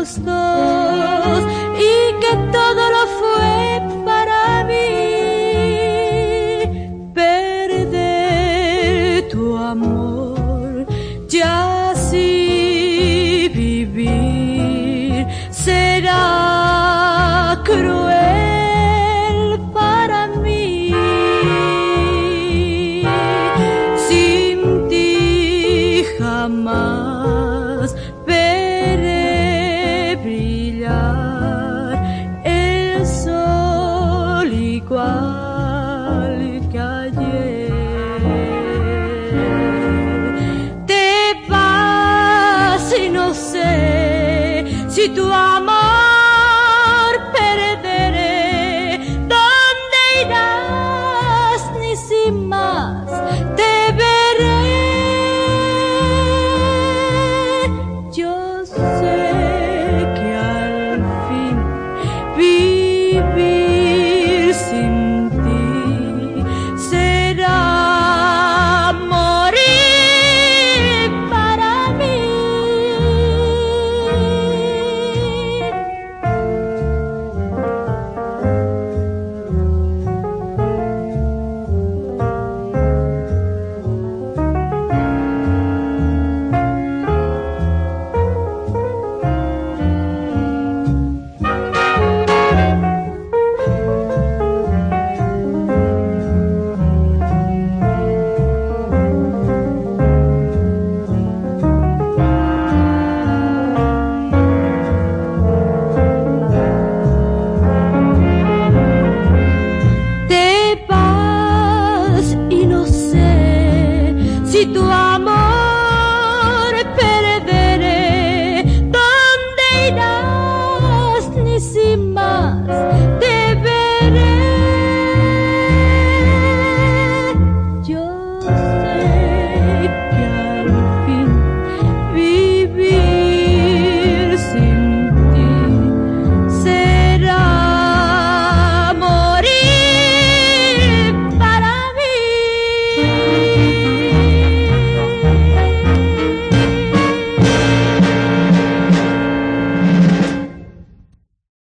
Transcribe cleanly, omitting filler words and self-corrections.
los dos y que todo lo fue para mí. Perder tu amor, ya así vivir será cruel para mí. Sin ti jamás veré brillar el sol igual que ayer. Te vas y no sé si tu amor perderé. ¿Dónde irás? Ni si más te veré. Yo sé que al fin vivir sin ti será morir para mí. Te vas y no sé si tu